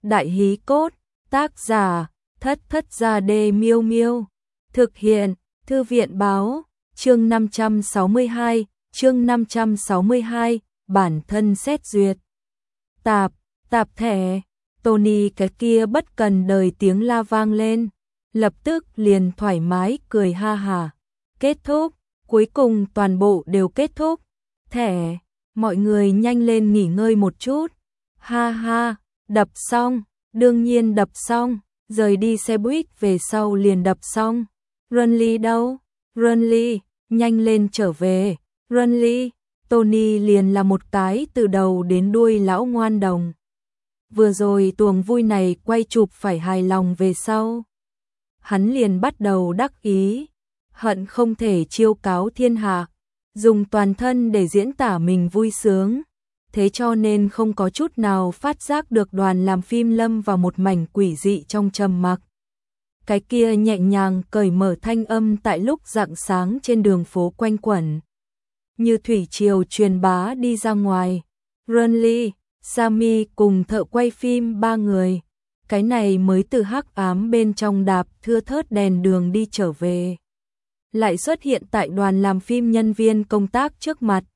Đại hí cốt, tác giả, Thất Thất Gia Đê Miêu Miêu. Thực hiện, Thư viện báo, chương 562, bản thân xét duyệt. Tạp thẻ, Tony cái kia bất cần đời tiếng la vang lên, lập tức liền thoải mái cười ha hả. Kết thúc, cuối cùng toàn bộ đều kết thúc. Thẻ, mọi người nhanh lên nghỉ ngơi một chút. Ha ha, đập xong, đương nhiên đập xong, rời đi xe buýt về sau liền đập xong. Runly đâu? Runly, nhanh lên trở về. Runly, Tony liền là một cái từ đầu đến đuôi lão ngoan đồng. Vừa rồi tuồng vui này quay chụp phải hài lòng về sau. Hắn liền bắt đầu đắc ý, hận không thể chiêu cáo thiên hạ, dùng toàn thân để diễn tả mình vui sướng. Thế cho nên không có chút nào phát giác được đoàn làm phim lâm vào một mảnh quỷ dị trong trầm mặc. Cái kia nhẹ nhàng cởi mở thanh âm tại lúc rạng sáng trên đường phố quanh quẩn, như thủy triều truyền bá đi ra ngoài. Runly, Sammy cùng thợ quay phim ba người, cái này mới từ hắc ám bên trong đạp thưa thớt đèn đường đi trở về, lại xuất hiện tại đoàn làm phim nhân viên công tác trước mặt.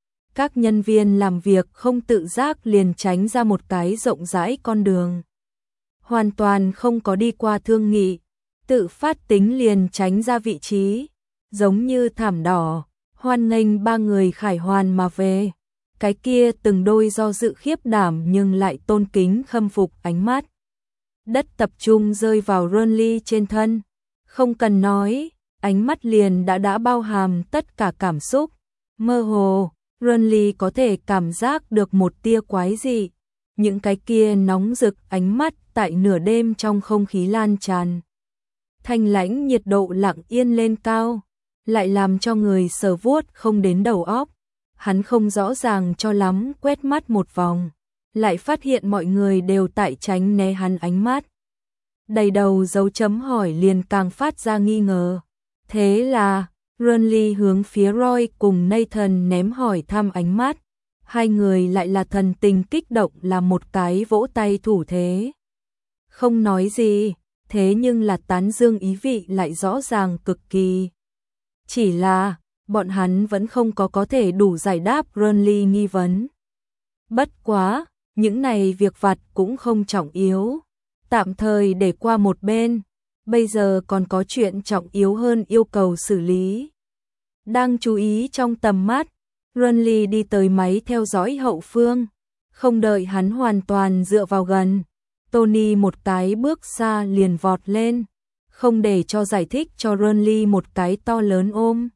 Các nhân viên làm việc không tự giác liền tránh ra một cái rộng rãi con đường, hoàn toàn không có đi qua thương nghị, tự phát tính liền tránh ra vị trí, giống như thảm đỏ, hoan nghênh ba người khải hoàn mà về. Cái kia từng đôi do dự khiếp đảm nhưng lại tôn kính khâm phục ánh mắt. Đất tập trung rơi vào Runly trên thân, không cần nói, ánh mắt liền đã bao hàm tất cả cảm xúc. Mơ hồ, Runly có thể cảm giác được một tia quái dị, những cái kia nóng rực ánh mắt tại nửa đêm trong không khí lan tràn. Thanh lãnh nhiệt độ lặng yên lên cao, lại làm cho người sờ vuốt không đến đầu óc. Hắn không rõ ràng cho lắm quét mắt một vòng, lại phát hiện mọi người đều tại tránh né hắn ánh mắt. Đầy đầu dấu chấm hỏi liền càng phát ra nghi ngờ. Thế là, Runly hướng phía Roy cùng Nathan ném hỏi thăm ánh mắt. Hai người lại là thần tình kích động làm một cái vỗ tay thủ thế. Không nói gì, thế nhưng là tán dương ý vị lại rõ ràng cực kỳ. Chỉ là, bọn hắn vẫn không có thể đủ giải đáp Runly nghi vấn. Bất quá, những này việc vặt cũng không trọng yếu, tạm thời để qua một bên, bây giờ còn có chuyện trọng yếu hơn yêu cầu xử lý. Đang chú ý trong tầm mắt, Runly đi tới máy theo dõi hậu phương, không đợi hắn hoàn toàn dựa vào gần, Tony một cái bước xa liền vọt lên, không để cho giải thích cho Runly một cái to lớn ôm.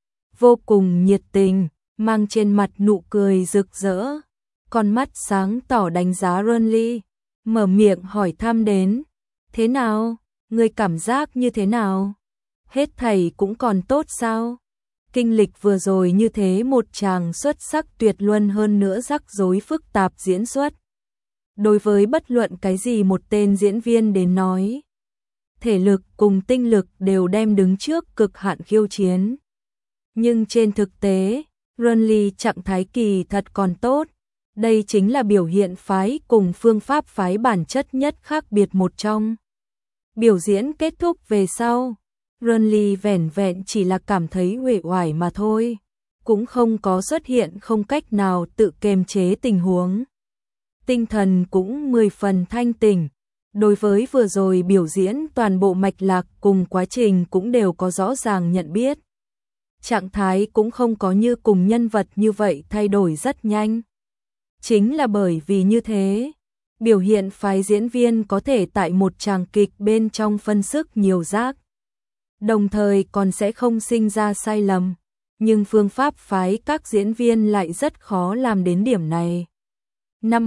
Vô cùng nhiệt tình, mang trên mặt nụ cười rực rỡ, con mắt sáng tỏ đánh giá Runly, mở miệng hỏi thăm đến. Thế nào? Ngươi cảm giác như thế nào? Hết thảy cũng còn tốt sao? Kinh lịch vừa rồi như thế một chàng xuất sắc tuyệt luân hơn nữa rắc rối phức tạp diễn xuất. Đối với bất luận cái gì một tên diễn viên đến nói, thể lực cùng tinh lực đều đem đứng trước cực hạn khiêu chiến. Nhưng trên thực tế, Runly trạng thái kỳ thật còn tốt. Đây chính là biểu hiện phái cùng phương pháp phái bản chất nhất khác biệt một trong. Biểu diễn kết thúc về sau, Runly vẻn vẹn chỉ là cảm thấy uể oải mà thôi, cũng không có xuất hiện không cách nào tự kiềm chế tình huống. Tinh thần cũng 10 phần thanh tỉnh, đối với vừa rồi biểu diễn toàn bộ mạch lạc cùng quá trình cũng đều có rõ ràng nhận biết. Trạng thái cũng không có như cùng nhân vật như vậy thay đổi rất nhanh. Chính là bởi vì như thế, biểu hiện phái diễn viên có thể tại một tràng kịch bên trong phân sức nhiều giác, đồng thời còn sẽ không sinh ra sai lầm, nhưng phương pháp phái các diễn viên lại rất khó làm đến điểm này. Năm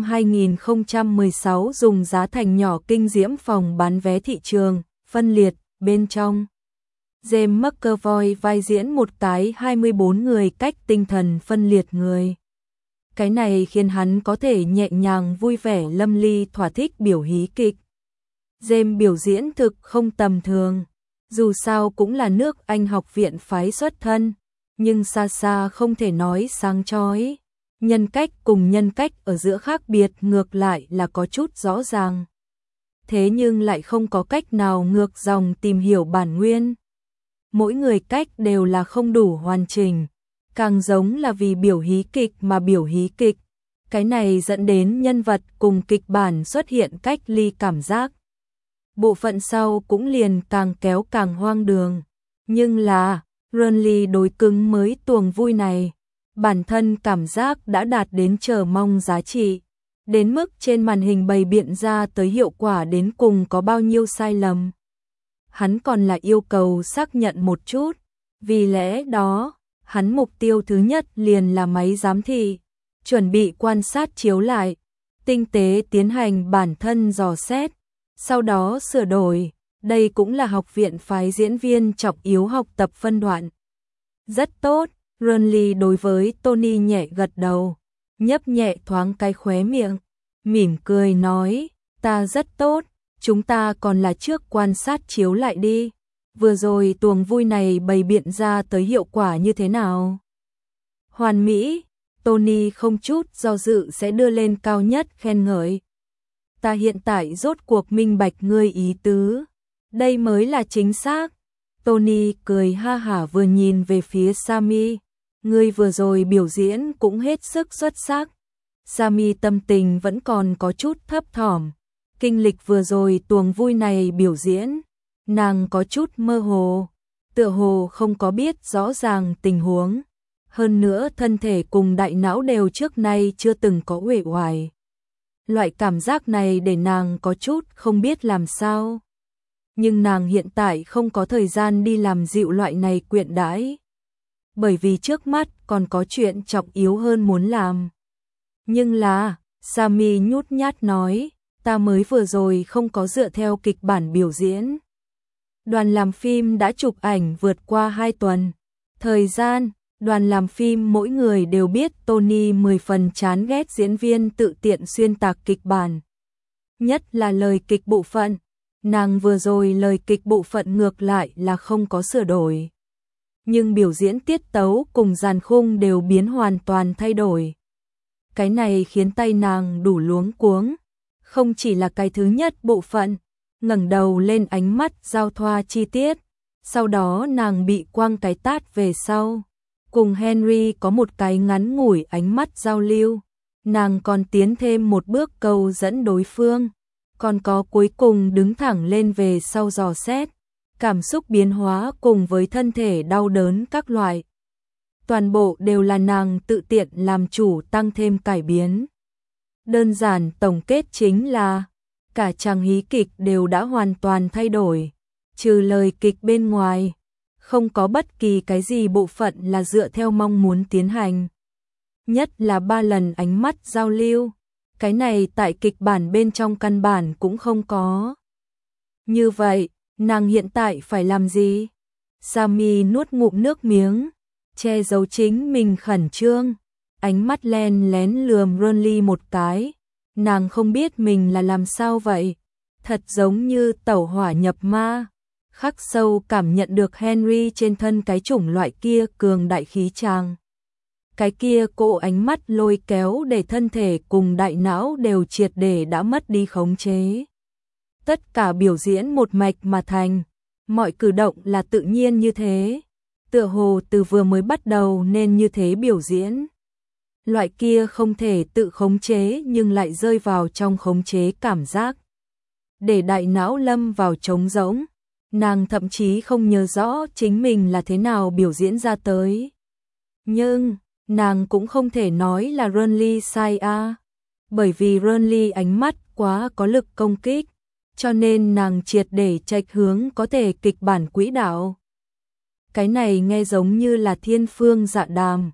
2016 dùng giá thành nhỏ kinh diễm phòng bán vé thị trường, phân liệt, bên trong. James McAvoy vai diễn một cái 24 người cách tinh thần phân liệt người. Cái này khiến hắn có thể nhẹ nhàng vui vẻ lâm ly thỏa thích biểu hí kịch. James biểu diễn thực không tầm thường, dù sao cũng là nước Anh học viện phái xuất thân, nhưng xa xa không thể nói sáng chói. Nhân cách cùng nhân cách ở giữa khác biệt ngược lại là có chút rõ ràng. thế nhưng lại không có cách nào ngược dòng tìm hiểu bản nguyên. Mỗi người cách đều là không đủ hoàn chỉnh, càng giống là vì biểu hí kịch mà biểu hí kịch. Cái này dẫn đến nhân vật cùng kịch bản xuất hiện cách ly cảm giác. Bộ phận sau cũng liền càng kéo càng hoang đường. Nhưng là, Renly đối cứng mới tuồng vui này. Bản thân cảm giác đã đạt đến chờ mong giá trị. Đến mức trên màn hình bày biện ra tới hiệu quả đến cùng có bao nhiêu sai lầm. Hắn còn là yêu cầu xác nhận một chút. Vì lẽ đó, hắn mục tiêu thứ nhất liền là máy giám thị. Chuẩn bị quan sát chiếu lại, tinh tế tiến hành bản thân dò xét, sau đó sửa đổi. Đây cũng là học viện phái diễn viên trọng yếu học tập phân đoạn. Rất tốt, Renly đối với Tony nhẹ gật đầu, nhấp nhẹ thoáng cái khóe miệng, mỉm cười nói, ta rất tốt, chúng ta còn là trước quan sát chiếu lại đi. Vừa rồi tuồng vui này bày biện ra tới hiệu quả như thế nào? Hoàn mỹ. Tony không chút do dự sẽ đưa lên cao nhất khen ngợi. Ta hiện tại rốt cuộc minh bạch ngươi ý tứ. Đây mới là chính xác. Tony cười ha hả vừa nhìn về phía Sammy. Ngươi vừa rồi biểu diễn cũng hết sức xuất sắc. Sammy tâm tình vẫn còn có chút thấp thỏm. Kinh lịch vừa rồi tuồng vui này biểu diễn. Nàng có chút mơ hồ. Tựa hồ không có biết rõ ràng tình huống. Hơn nữa thân thể cùng đại não đều trước nay chưa từng có uể oải. Loại cảm giác này để nàng có chút không biết làm sao. Nhưng nàng hiện tại không có thời gian đi làm dịu loại này quyện đãi. Bởi vì trước mắt còn có chuyện trọng yếu hơn muốn làm. Nhưng là, Sammy nhút nhát nói, ta mới vừa rồi không có dựa theo kịch bản biểu diễn. Đoàn làm phim đã chụp ảnh vượt qua 2 tuần. Thời gian, đoàn làm phim mỗi người đều biết Tony 10 phần chán ghét diễn viên tự tiện xuyên tạc kịch bản. Nhất là lời kịch bộ phận. Nàng vừa rồi lời kịch bộ phận ngược lại là không có sửa đổi. Nhưng biểu diễn tiết tấu cùng dàn khung đều biến hoàn toàn thay đổi. Cái này khiến tay nàng đủ luống cuống. Không chỉ là cái thứ nhất bộ phận, ngẩng đầu lên ánh mắt giao thoa chi tiết. Sau đó nàng bị quăng cái tát về sau. Cùng Henry có một cái ngắn ngủi ánh mắt giao lưu. Nàng còn tiến thêm một bước cầu dẫn đối phương. Còn có cuối cùng đứng thẳng lên về sau dò xét. Cảm xúc biến hóa cùng với thân thể đau đớn các loại. Toàn bộ đều là nàng tự tiện làm chủ tăng thêm cải biến. Đơn giản tổng kết chính là cả chàng hí kịch đều đã hoàn toàn thay đổi. Trừ lời kịch bên ngoài, không có bất kỳ cái gì bộ phận là dựa theo mong muốn tiến hành. Nhất là 3 lần ánh mắt giao lưu. Cái này tại kịch bản bên trong căn bản cũng không có. Như vậy, nàng hiện tại phải làm gì? Sammy nuốt ngụm nước miếng, che giấu chính mình khẩn trương, ánh mắt len lén lườm Renly một cái. Nàng không biết mình là làm sao vậy, thật giống như tẩu hỏa nhập ma, khắc sâu cảm nhận được Henry trên thân cái chủng loại kia cường đại khí tràng. Cái kia cỗ ánh mắt lôi kéo để thân thể cùng đại não đều triệt để đã mất đi khống chế. Tất cả biểu diễn một mạch mà thành, mọi cử động là tự nhiên như thế, tựa hồ từ vừa mới bắt đầu nên như thế biểu diễn. Loại kia không thể tự khống chế nhưng lại rơi vào trong khống chế cảm giác. Để đại não lâm vào trống rỗng, nàng thậm chí không nhớ rõ chính mình là thế nào biểu diễn ra tới. Nhưng, nàng cũng không thể nói là Renly sai a, bởi vì Renly ánh mắt quá có lực công kích, cho nên nàng triệt để chệch hướng có thể kịch bản quỹ đạo. Cái này nghe giống như là thiên phương dạ đàm.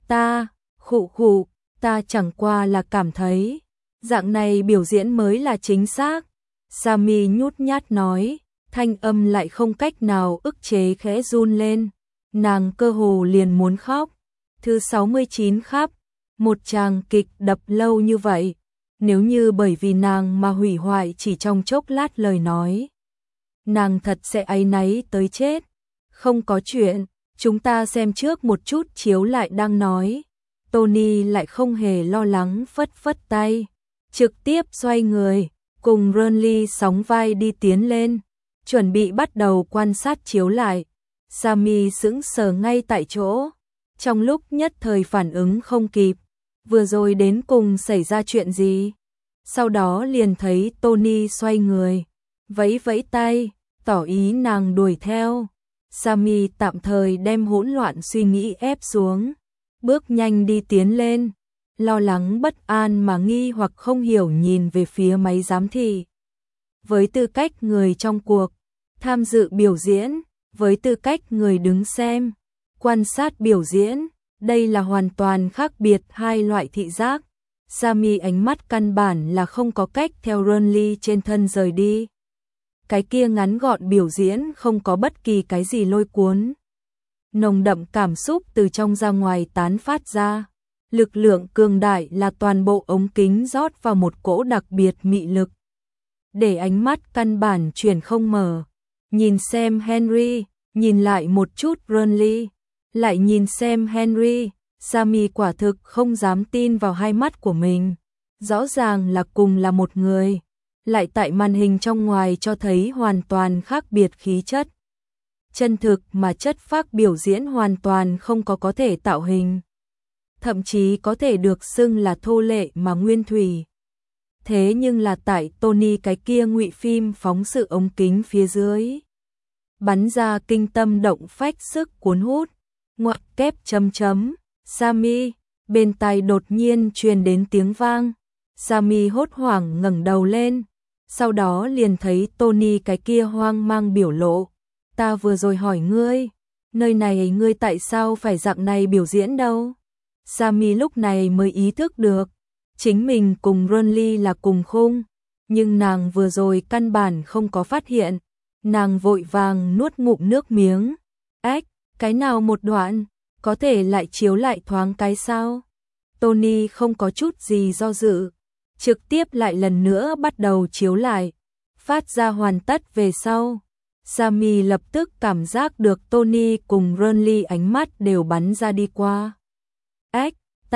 Ta chẳng qua là cảm thấy, dạng này biểu diễn mới là chính xác. Sammy nhút nhát nói, thanh âm lại không cách nào ức chế khẽ run lên. Nàng cơ hồ liền muốn khóc. Thứ 69 khắp, một tràng kịch đập lâu như vậy. Nếu như bởi vì nàng mà hủy hoại chỉ trong chốc lát lời nói, nàng thật sẽ áy náy tới chết. Không có chuyện, chúng ta xem trước một chút chiếu lại đang nói. Tony lại không hề lo lắng phất phất tay, trực tiếp xoay người, cùng Renly sóng vai đi tiến lên, chuẩn bị bắt đầu quan sát chiếu lại. Sammy sững sờ ngay tại chỗ, trong lúc nhất thời phản ứng không kịp, vừa rồi đến cùng xảy ra chuyện gì? Sau đó liền thấy Tony xoay người, vẫy vẫy tay, tỏ ý nàng đuổi theo. Sammy tạm thời đem hỗn loạn suy nghĩ ép xuống, bước nhanh đi tiến lên, lo lắng bất an mà nghi hoặc không hiểu nhìn về phía máy giám thị. Với tư cách người trong cuộc, tham dự biểu diễn, với tư cách người đứng xem, quan sát biểu diễn, đây là hoàn toàn khác biệt hai loại thị giác. Sammy ánh mắt căn bản là không có cách theo Renly trên thân rời đi. Cái kia ngắn gọn biểu diễn không có bất kỳ cái gì lôi cuốn. Nồng đậm cảm xúc từ trong ra ngoài tán phát ra. Lực lượng cường đại là toàn bộ ống kính rót vào một cỗ đặc biệt mị lực. Để ánh mắt căn bản chuyển không mở. Nhìn xem Henry, nhìn lại một chút Renly, lại nhìn xem Henry. Sammy quả thực không dám tin vào hai mắt của mình. Rõ ràng là cùng là một người, lại tại màn hình trong ngoài cho thấy hoàn toàn khác biệt khí chất. Chân thực mà chất phác biểu diễn hoàn toàn không có thể tạo hình. Thậm chí có thể được xưng là thô lệ mà nguyên thủy. Thế nhưng là tại Tony cái kia ngụy phim phóng sự ống kính phía dưới, bắn ra kinh tâm động phách sức cuốn hút. Ngoặc kép chấm chấm. Sammy, bên tai đột nhiên truyền đến tiếng vang. Sammy hốt hoảng ngẩng đầu lên, sau đó liền thấy Tony cái kia hoang mang biểu lộ. Ta vừa rồi hỏi ngươi, nơi này ngươi tại sao phải dạng này biểu diễn đâu? Sammy lúc này mới ý thức được, chính mình cùng Renly là cùng khung, nhưng nàng vừa rồi căn bản không có phát hiện. Nàng vội vàng nuốt ngụm nước miếng. Ếch, cái nào một đoạn? Có thể lại chiếu lại thoáng cái sao? Tony không có chút gì do dự, trực tiếp lại lần nữa bắt đầu chiếu lại. Phát ra hoàn tất về sau, Sammy lập tức cảm giác được Tony cùng Renly ánh mắt đều bắn ra đi qua. Ếch,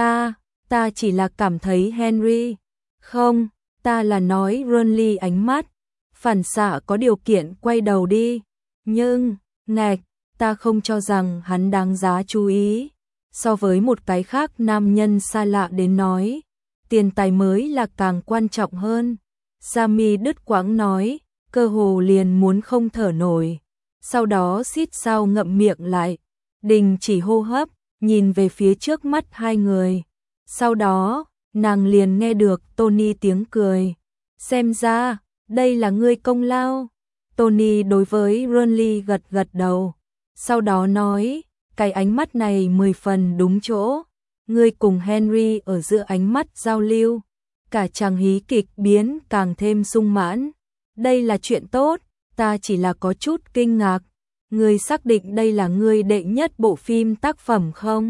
ta chỉ là cảm thấy Henry. Không, ta là nói Renly ánh mắt. Phản xạ có điều kiện quay đầu đi. Nhưng, ngạch, ta không cho rằng hắn đáng giá chú ý. So với một cái khác nam nhân xa lạ đến nói, tiền tài mới là càng quan trọng hơn. Sammy đứt quãng nói, cơ hồ liền muốn không thở nổi. Sau đó xít sao ngậm miệng lại, đình chỉ hô hấp, nhìn về phía trước mắt hai người. Sau đó, nàng liền nghe được Tony tiếng cười. Xem ra, đây là ngươi công lao. Tony đối với Renly gật gật đầu. Sau đó nói, cái ánh mắt này 10 phần đúng chỗ. Ngươi cùng Henry ở giữa ánh mắt giao lưu, cả chàng hí kịch biến càng thêm sung mãn. Đây là chuyện tốt, ta chỉ là có chút kinh ngạc. Ngươi xác định đây là ngươi đệ nhất bộ phim tác phẩm không?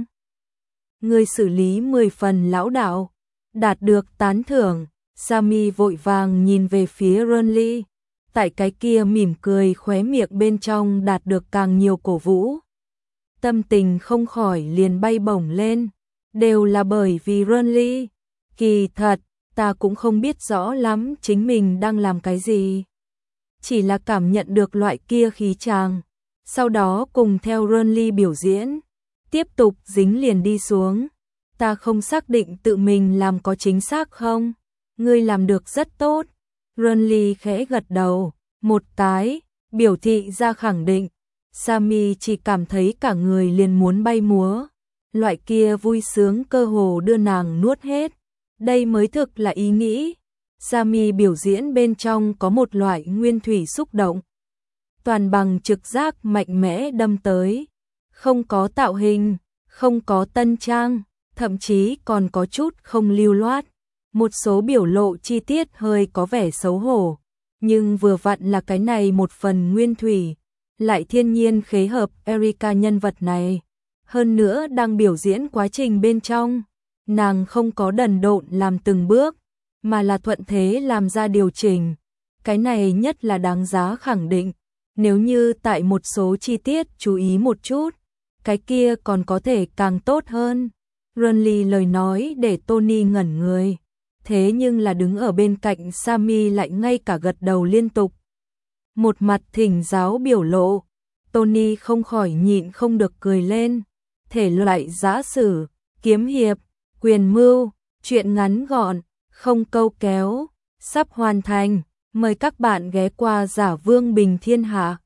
Ngươi xử lý 10 phần lão đạo, đạt được tán thưởng. Sammy vội vàng nhìn về phía Renly, tại cái kia mỉm cười khóe miệng bên trong đạt được càng nhiều cổ vũ. Tâm tình không khỏi liền bay bổng lên, đều là bởi vì Renly. Kỳ thật, ta cũng không biết rõ lắm chính mình đang làm cái gì. Chỉ là cảm nhận được loại kia khí chàng, sau đó cùng theo Renly biểu diễn, tiếp tục dính liền đi xuống. Ta không xác định tự mình làm có chính xác không? Ngươi làm được rất tốt. Renly khẽ gật đầu, một cái, biểu thị ra khẳng định. Sammy chỉ cảm thấy cả người liền muốn bay múa. Loại kia vui sướng cơ hồ đưa nàng nuốt hết. Đây mới thực là ý nghĩ. Sammy biểu diễn bên trong có một loại nguyên thủy xúc động. Toàn bằng trực giác mạnh mẽ đâm tới. Không có tạo hình, không có tân trang, thậm chí còn có chút không lưu loát. Một số biểu lộ chi tiết hơi có vẻ xấu hổ, nhưng vừa vặn là cái này một phần nguyên thủy, lại thiên nhiên khế hợp Erika nhân vật này. Hơn nữa đang biểu diễn quá trình bên trong, nàng không có đần độn làm từng bước, mà là thuận thế làm ra điều chỉnh. Cái này nhất là đáng giá khẳng định, nếu như tại một số chi tiết chú ý một chút, cái kia còn có thể càng tốt hơn. Renly lời nói để Tony ngẩn người. thế nhưng là đứng ở bên cạnh Sammy lại ngay cả gật đầu liên tục. Một mặt thỉnh giáo biểu lộ, Tony không khỏi nhịn không được cười lên. Thể loại giã sử, kiếm hiệp, quyền mưu, truyện ngắn gọn, không câu kéo, sắp hoàn thành. Mời các bạn ghé qua Giả Vương Bình Thiên Hạ.